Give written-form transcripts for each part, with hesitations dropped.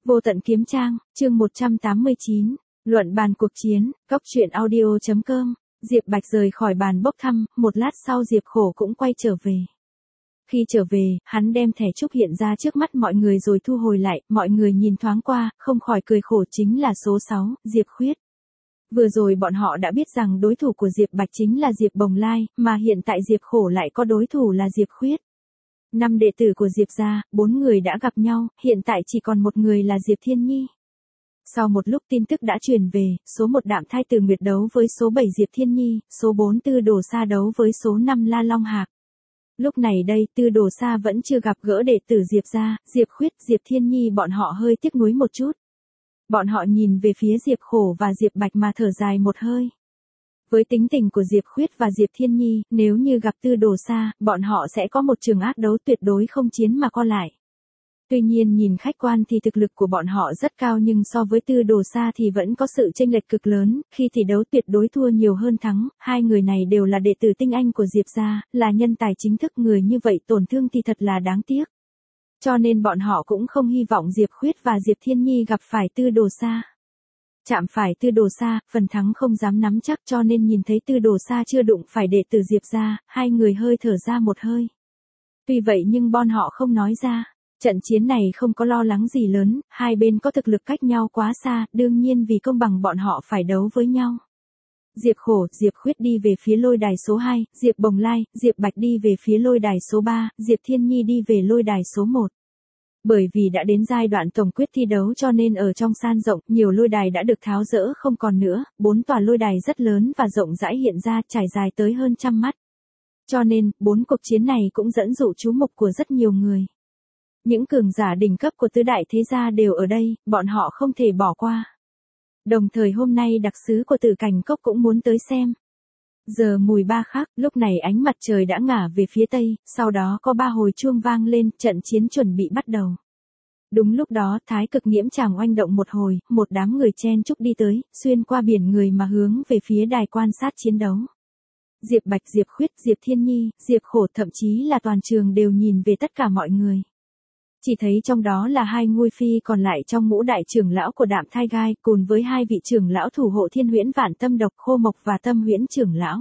Vô tận kiếm trang, chương 189, luận bàn cuộc chiến, góc truyện audio.com, Diệp Bạch rời khỏi bàn bốc thăm, một lát sau Diệp Khổ cũng quay trở về. Khi trở về, hắn đem thẻ trúc hiện ra trước mắt mọi người rồi thu hồi lại, mọi người nhìn thoáng qua, không khỏi cười khổ chính là số 6, Diệp Khuyết. Vừa rồi bọn họ đã biết rằng đối thủ của Diệp Bạch chính là Diệp Bồng Lai, mà hiện tại Diệp Khổ lại có đối thủ là Diệp Khuyết. 5 đệ tử của Diệp gia, 4 người đã gặp nhau, hiện tại chỉ còn một người là Diệp Thiên Nhi. Sau một lúc tin tức đã truyền về, số 1 Đạm Thai Từ Nguyệt đấu với số 7 Diệp Thiên Nhi, số 4 Tư Đồ Sa đấu với số 5 La Long Hạc. Lúc này đây, Tư Đồ Sa vẫn chưa gặp gỡ đệ tử Diệp gia, Diệp Khuyết, Diệp Thiên Nhi bọn họ hơi tiếc nuối một chút. Bọn họ nhìn về phía Diệp Khổ và Diệp Bạch mà thở dài một hơi. Với tính tình của Diệp Khuyết và Diệp Thiên Nhi, nếu như gặp Tư Đồ Sa, bọn họ sẽ có một trường ác đấu tuyệt đối không chiến mà co lại. Tuy nhiên nhìn khách quan thì thực lực của bọn họ rất cao nhưng so với Tư Đồ Sa thì vẫn có sự chênh lệch cực lớn, khi thi đấu tuyệt đối thua nhiều hơn thắng, hai người này đều là đệ tử tinh anh của Diệp gia, là nhân tài chính thức, người như vậy tổn thương thì thật là đáng tiếc. Cho nên bọn họ cũng không hy vọng Diệp Khuyết và Diệp Thiên Nhi gặp phải Tư Đồ Sa. Chạm phải Tư Đồ Sa, phần thắng không dám nắm chắc, cho nên nhìn thấy Tư Đồ Sa chưa đụng phải đệ tử Diệp gia, hai người hơi thở ra một hơi. Tuy vậy nhưng bọn họ không nói ra. Trận chiến này không có lo lắng gì lớn, hai bên có thực lực cách nhau quá xa, đương nhiên vì công bằng bọn họ phải đấu với nhau. Diệp Khổ, Diệp Khuyết đi về phía lôi đài số 2, Diệp Bồng Lai, Diệp Bạch đi về phía lôi đài số 3, Diệp Thiên Nhi đi về lôi đài số 1. Bởi vì đã đến giai đoạn tổng quyết thi đấu cho nên ở trong sân rộng, nhiều lôi đài đã được tháo dỡ không còn nữa, 4 tòa lôi đài rất lớn và rộng rãi hiện ra, trải dài tới hơn 100 mắt. Cho nên, 4 cuộc chiến này cũng dẫn dụ chú mục của rất nhiều người. Những cường giả đỉnh cấp của tứ đại thế gia đều ở đây, bọn họ không thể bỏ qua. Đồng thời hôm nay đặc sứ của Tử Cảnh Cốc cũng muốn tới xem. Giờ mùi 3 khắc, lúc này ánh mặt trời đã ngả về phía tây, sau đó có 3 hồi chuông vang lên, trận chiến chuẩn bị bắt đầu. Đúng lúc đó, Thái Cực Nghiễm Tràng oanh động một hồi, một đám người chen chúc đi tới, xuyên qua biển người mà hướng về phía đài quan sát chiến đấu. Diệp Bạch, Diệp Khuyết, Diệp Thiên Nhi, Diệp Khổ, thậm chí là toàn trường đều nhìn về tất cả mọi người. Chỉ thấy trong đó là 2 ngôi phi còn lại trong ngũ đại trưởng lão của Đạm Thai Gai, cùng với 2 vị trưởng lão thủ hộ Thiên Huyễn Vạn Tâm Độc Khô Mộc và Tâm Huyễn trưởng lão.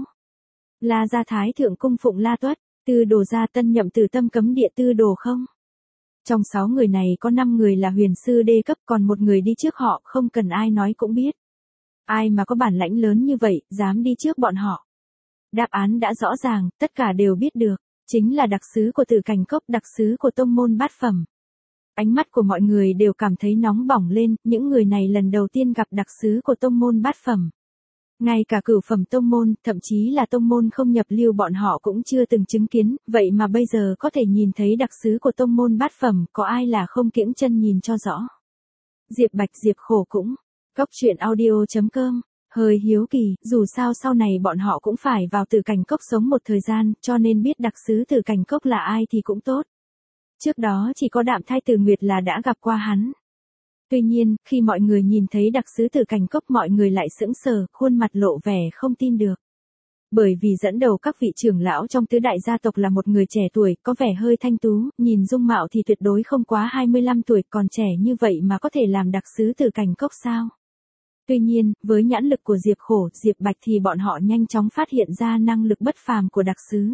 La gia Thái thượng cung phụng La Tuất, Tư Đồ gia tân nhậm từ Tâm Cấm Địa Tư Đồ không. Trong 6 người này có 5 người là huyền sư đê cấp, còn một người đi trước họ, không cần ai nói cũng biết. Ai mà có bản lãnh lớn như vậy, dám đi trước bọn họ. Đáp án đã rõ ràng, tất cả đều biết được, chính là đặc sứ của Tử Cảnh Cốc, đặc sứ của tông môn bát phẩm. Ánh mắt của mọi người đều cảm thấy nóng bỏng lên, những người này lần đầu tiên gặp đặc sứ của tông môn bát phẩm. Ngay cả cửu phẩm tông môn, thậm chí là tông môn không nhập lưu bọn họ cũng chưa từng chứng kiến, vậy mà bây giờ có thể nhìn thấy đặc sứ của tông môn bát phẩm, có ai là không kiễng chân nhìn cho rõ. Diệp Bạch, Diệp Khổ cũng. Góc truyện audio.com. Hơi hiếu kỳ, dù sao sau này bọn họ cũng phải vào Tử Cảnh Cốc sống một thời gian, cho nên biết đặc sứ Tử Cảnh Cốc là ai thì cũng tốt. Trước đó chỉ có Đạm Thai Từ Nguyệt là đã gặp qua hắn. Tuy nhiên, khi mọi người nhìn thấy đặc sứ Tử Cảnh Cốc mọi người lại sững sờ, khuôn mặt lộ vẻ không tin được. Bởi vì dẫn đầu các vị trưởng lão trong tứ đại gia tộc là một người trẻ tuổi, có vẻ hơi thanh tú, nhìn dung mạo thì tuyệt đối không quá 25 tuổi, còn trẻ như vậy mà có thể làm đặc sứ Tử Cảnh Cốc sao? Tuy nhiên, với nhãn lực của Diệp Khổ, Diệp Bạch thì bọn họ nhanh chóng phát hiện ra năng lực bất phàm của đặc sứ.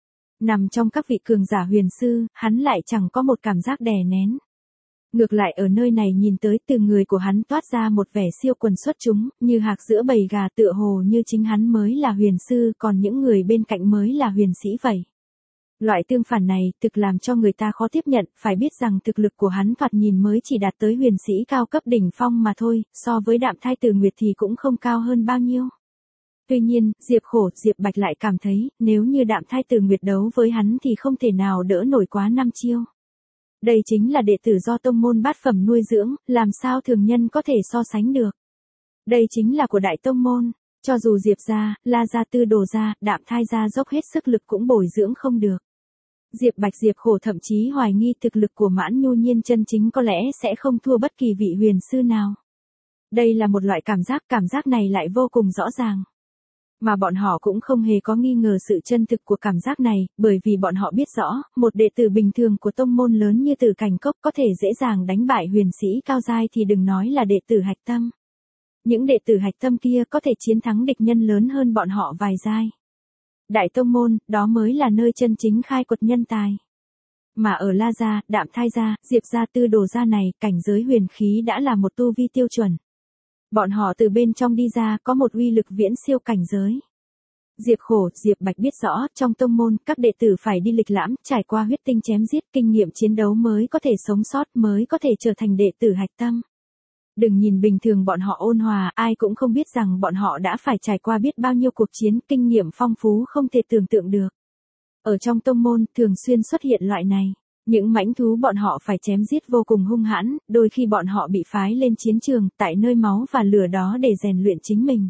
Nằm trong các vị cường giả huyền sư, hắn lại chẳng có một cảm giác đè nén. Ngược lại ở nơi này nhìn tới từ người của hắn toát ra một vẻ siêu quần xuất chúng, như hạc giữa bầy gà, tựa hồ như chính hắn mới là huyền sư, còn những người bên cạnh mới là huyền sĩ vậy. Loại tương phản này, thực làm cho người ta khó tiếp nhận, phải biết rằng thực lực của hắn thoạt nhìn mới chỉ đạt tới huyền sĩ cao cấp đỉnh phong mà thôi, so với Đạm Thai Từ Nguyệt thì cũng không cao hơn bao nhiêu. Tuy nhiên, Diệp Khổ, Diệp Bạch lại cảm thấy, nếu như Đạm Thai Từ Nguyệt đấu với hắn thì không thể nào đỡ nổi quá 5 chiêu. Đây chính là đệ tử do tông môn bát phẩm nuôi dưỡng, làm sao thường nhân có thể so sánh được. Đây chính là của đại tông môn, cho dù Diệp gia, La gia, Tư Đồ gia, Đạm Thai gia dốc hết sức lực cũng bồi dưỡng không được. Diệp Bạch, Diệp Khổ thậm chí hoài nghi thực lực của Mãn Nhu Nhiên chân chính có lẽ sẽ không thua bất kỳ vị huyền sư nào. Đây là một loại cảm giác này lại vô cùng rõ ràng. Mà bọn họ cũng không hề có nghi ngờ sự chân thực của cảm giác này, bởi vì bọn họ biết rõ, một đệ tử bình thường của tông môn lớn như Tử Cảnh Cốc có thể dễ dàng đánh bại huyền sĩ cao giai thì đừng nói là đệ tử hạch tâm. Những đệ tử hạch tâm kia có thể chiến thắng địch nhân lớn hơn bọn họ vài giai. Đại tông môn, đó mới là nơi chân chính khai quật nhân tài. Mà ở La Gia, Đạm Thai Gia, Diệp Gia, Tư Đồ Gia này, cảnh giới huyền khí đã là một tu vi tiêu chuẩn. Bọn họ từ bên trong đi ra có một uy lực viễn siêu cảnh giới. Diệp Khổ, Diệp Bạch biết rõ, trong tông môn, các đệ tử phải đi lịch lãm, trải qua huyết tinh chém giết, kinh nghiệm chiến đấu mới có thể sống sót, mới có thể trở thành đệ tử hạch tâm. Đừng nhìn bình thường bọn họ ôn hòa, ai cũng không biết rằng bọn họ đã phải trải qua biết bao nhiêu cuộc chiến, kinh nghiệm phong phú không thể tưởng tượng được. Ở trong tông môn, thường xuyên xuất hiện loại này. Những mãnh thú bọn họ phải chém giết vô cùng hung hãn, đôi khi bọn họ bị phái lên chiến trường, tại nơi máu và lửa đó để rèn luyện chính mình.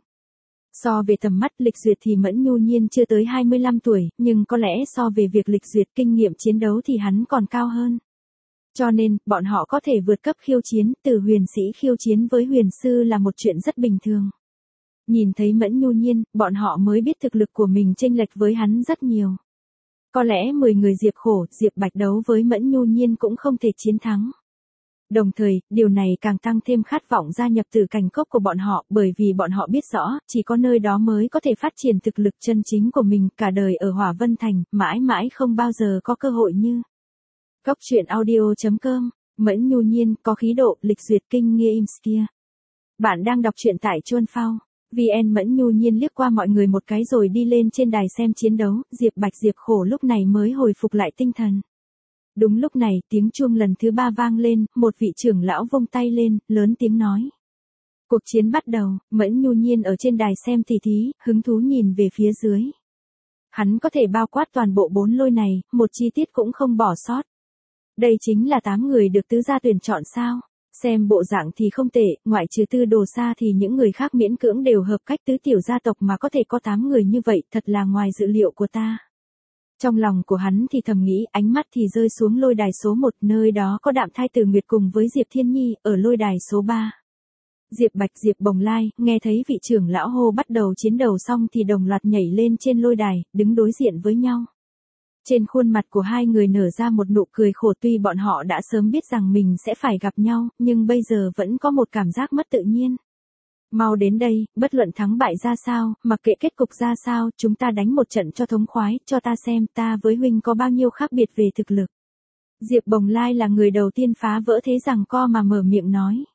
So về tầm mắt Lịch Duyệt thì Mẫn Nhu Nhiên chưa tới 25 tuổi, nhưng có lẽ so về việc Lịch Duyệt kinh nghiệm chiến đấu thì hắn còn cao hơn. Cho nên, bọn họ có thể vượt cấp khiêu chiến, từ huyền sĩ khiêu chiến với huyền sư là một chuyện rất bình thường. Nhìn thấy Mẫn Nhu Nhiên, bọn họ mới biết thực lực của mình chênh lệch với hắn rất nhiều. Có lẽ 10 người Diệp Khổ, Diệp Bạch đấu với Mẫn Nhu Nhiên cũng không thể chiến thắng. Đồng thời, điều này càng tăng thêm khát vọng gia nhập Tử Cảnh Cốc của bọn họ, bởi vì bọn họ biết rõ, chỉ có nơi đó mới có thể phát triển thực lực chân chính của mình, cả đời ở Hỏa Vân Thành, mãi mãi không bao giờ có cơ hội như. Cốc truyện audio.com, Mẫn Nhu Nhiên, có khí độ, Lịch Duyệt kinh nghĩa Imskia. Bạn đang đọc truyện tại Chuan Phao. VN. Mẫn Nhu Nhiên liếc qua mọi người một cái rồi đi lên trên đài xem chiến đấu, Diệp Bạch Diệp Khổ lúc này mới hồi phục lại tinh thần. Đúng lúc này, tiếng chuông lần thứ 3 vang lên, một vị trưởng lão vung tay lên, lớn tiếng nói. Cuộc chiến bắt đầu, Mẫn Nhu Nhiên ở trên đài xem tỉ thí, hứng thú nhìn về phía dưới. Hắn có thể bao quát toàn bộ 4 lôi này, một chi tiết cũng không bỏ sót. Đây chính là 8 người được tứ gia tuyển chọn sao? Xem bộ dạng thì không tệ, ngoại trừ Tư Đồ Sa thì những người khác miễn cưỡng đều hợp cách tứ tiểu gia tộc mà có thể có 8 người như vậy, thật là ngoài dự liệu của ta. Trong lòng của hắn thì thầm nghĩ, ánh mắt thì rơi xuống lôi đài số 1, nơi đó có Đạm Thai Từ Nguyệt cùng với Diệp Thiên Nhi, ở lôi đài số 3. Diệp Bạch Diệp Bồng Lai, nghe thấy vị trưởng lão hô bắt đầu chiến đầu xong thì đồng loạt nhảy lên trên lôi đài, đứng đối diện với nhau. Trên khuôn mặt của hai người nở ra một nụ cười khổ, tuy bọn họ đã sớm biết rằng mình sẽ phải gặp nhau, nhưng bây giờ vẫn có một cảm giác mất tự nhiên. Mau đến đây, bất luận thắng bại ra sao, mặc kệ kết cục ra sao, chúng ta đánh một trận cho thống khoái, cho ta xem ta với huynh có bao nhiêu khác biệt về thực lực. Diệp Bồng Lai là người đầu tiên phá vỡ thế giằng co mà mở miệng nói.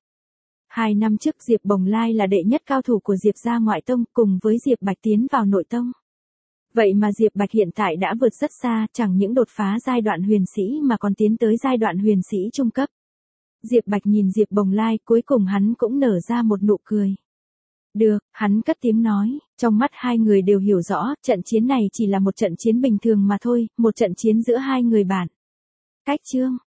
2 năm trước Diệp Bồng Lai là đệ nhất cao thủ của Diệp gia ngoại tông, cùng với Diệp Bạch tiến vào nội tông. Vậy mà Diệp Bạch hiện tại đã vượt rất xa, chẳng những đột phá giai đoạn huyền sĩ mà còn tiến tới giai đoạn huyền sĩ trung cấp. Diệp Bạch nhìn Diệp Bồng Lai, cuối cùng hắn cũng nở ra một nụ cười. Được, hắn cất tiếng nói, trong mắt hai người đều hiểu rõ, trận chiến này chỉ là một trận chiến bình thường mà thôi, một trận chiến giữa hai người bạn. Cách chương,